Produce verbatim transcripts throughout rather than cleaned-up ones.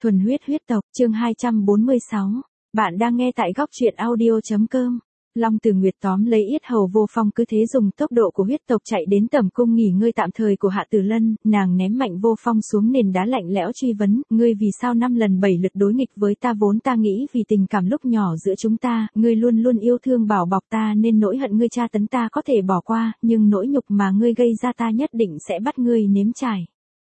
Thuần huyết huyết tộc, chương hai trăm bốn mươi sáu. Bạn đang nghe tại góc truyện audio.com. Long Tử Nguyệt tóm lấy yết hầu Vô Phong, cứ thế dùng tốc độ của huyết tộc chạy đến tầm cung nghỉ ngơi tạm thời của Hạ Tử Lân, nàng ném mạnh Vô Phong xuống nền đá lạnh lẽo truy vấn, ngươi vì sao năm lần bảy lượt đối nghịch với ta, vốn ta nghĩ vì tình cảm lúc nhỏ giữa chúng ta, ngươi luôn luôn yêu thương bảo bọc ta nên nỗi hận ngươi tra tấn ta có thể bỏ qua, nhưng nỗi nhục mà ngươi gây ra ta nhất định sẽ bắt ngươi nếm trải.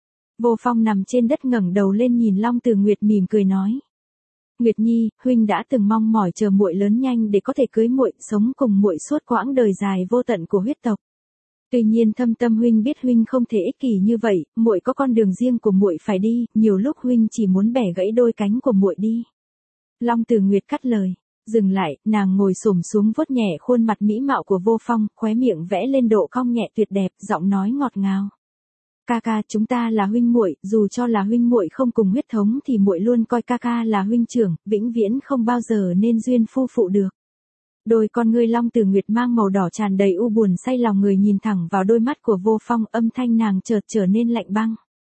Vô Phong nằm trên đất ngẩng đầu lên nhìn Long Tử Nguyệt mỉm cười nói. Nguyệt Nhi, huynh đã từng mong mỏi chờ muội lớn nhanh để có thể cưới muội, sống cùng muội suốt quãng đời dài vô tận của huyết tộc. Tuy nhiên thâm tâm huynh biết huynh không thể ích kỷ như vậy, muội có con đường riêng của muội phải đi, nhiều lúc huynh chỉ muốn bẻ gãy đôi cánh của muội đi. Long Tử Nguyệt cắt lời, dừng lại, nàng ngồi xổm xuống vuốt nhẹ khuôn mặt mỹ mạo của Vô Phong, khóe miệng vẽ lên độ cong nhẹ tuyệt đẹp, giọng nói ngọt ngào. Ca ca, chúng ta là huynh muội, dù cho là huynh muội không cùng huyết thống thì muội luôn coi ca ca là huynh trưởng, vĩnh viễn không bao giờ nên duyên phu phụ được. Đôi con ngươi Long Tử Nguyệt mang màu đỏ tràn đầy u buồn say lòng người nhìn thẳng vào đôi mắt của Vô Phong, âm thanh nàng chợt trở nên lạnh băng.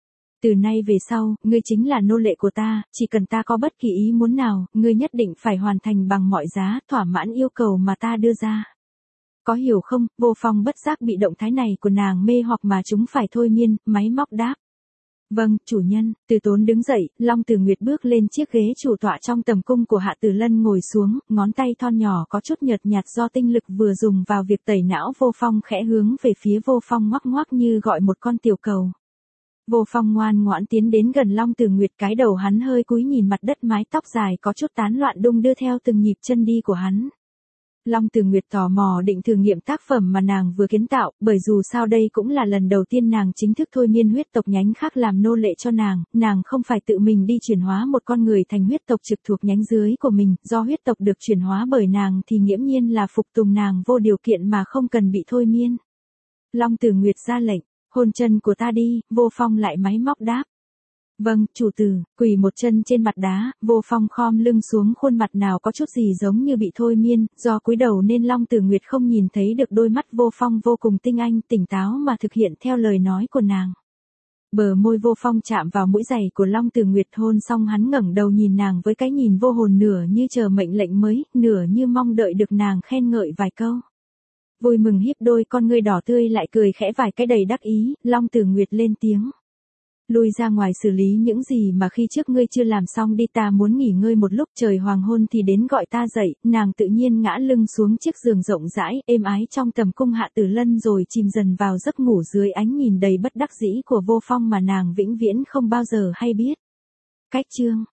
Từ nay về sau, ngươi chính là nô lệ của ta, chỉ cần ta có bất kỳ ý muốn nào, ngươi nhất định phải hoàn thành bằng mọi giá, thỏa mãn yêu cầu mà ta đưa ra. Có hiểu không? Vô Phong bất giác bị động thái này của nàng mê hoặc mà chúng phải thôi miên, máy móc đáp. Vâng, chủ nhân. Từ Tốn đứng dậy, Long Tử Nguyệt bước lên chiếc ghế chủ tọa trong tầm cung của Hạ Tử Lân ngồi xuống, ngón tay thon nhỏ có chút nhợt nhạt do tinh lực vừa dùng vào việc tẩy não Vô Phong khẽ hướng về phía Vô Phong ngoắc ngoắc như gọi một con tiểu cầu. Vô Phong ngoan ngoãn tiến đến gần Long Tử Nguyệt, cái đầu hắn hơi cúi nhìn mặt đất, mái tóc dài có chút tán loạn đung đưa theo từng nhịp chân đi của hắn. Long Tử Nguyệt tò mò định thử nghiệm tác phẩm mà nàng vừa kiến tạo, bởi dù sao đây cũng là lần đầu tiên nàng chính thức thôi miên huyết tộc nhánh khác làm nô lệ cho nàng, nàng không phải tự mình đi chuyển hóa một con người thành huyết tộc trực thuộc nhánh dưới của mình, do huyết tộc được chuyển hóa bởi nàng thì nghiễm nhiên là phục tùng nàng vô điều kiện mà không cần bị thôi miên. Long Tử Nguyệt ra lệnh, hôn chân của ta đi, Vô Phong lại máy móc đáp. Vâng, chủ tử. Quỳ một chân trên mặt đá, Vô Phong khom lưng xuống, khuôn mặt nào có chút gì giống như bị thôi miên, do cúi đầu nên Long Tử Nguyệt không nhìn thấy được đôi mắt Vô Phong vô cùng tinh anh, tỉnh táo mà thực hiện theo lời nói của nàng. Bờ môi Vô Phong chạm vào mũi giày của Long Tử Nguyệt, hôn xong hắn ngẩng đầu nhìn nàng với cái nhìn vô hồn, nửa như chờ mệnh lệnh mới, nửa như mong đợi được nàng khen ngợi vài câu. Vui mừng híp đôi con ngươi đỏ tươi lại cười khẽ vài cái đầy đắc ý, Long Tử Nguyệt lên tiếng. Lui ra ngoài xử lý những gì mà khi trước ngươi chưa làm xong đi, ta muốn nghỉ ngơi một lúc, trời hoàng hôn thì đến gọi ta dậy. Nàng tự nhiên ngã lưng xuống chiếc giường rộng rãi, êm ái trong tầm cung Hạ Tử Lân rồi chìm dần vào giấc ngủ dưới ánh nhìn đầy bất đắc dĩ của Vô Phong mà nàng vĩnh viễn không bao giờ hay biết. Cách chương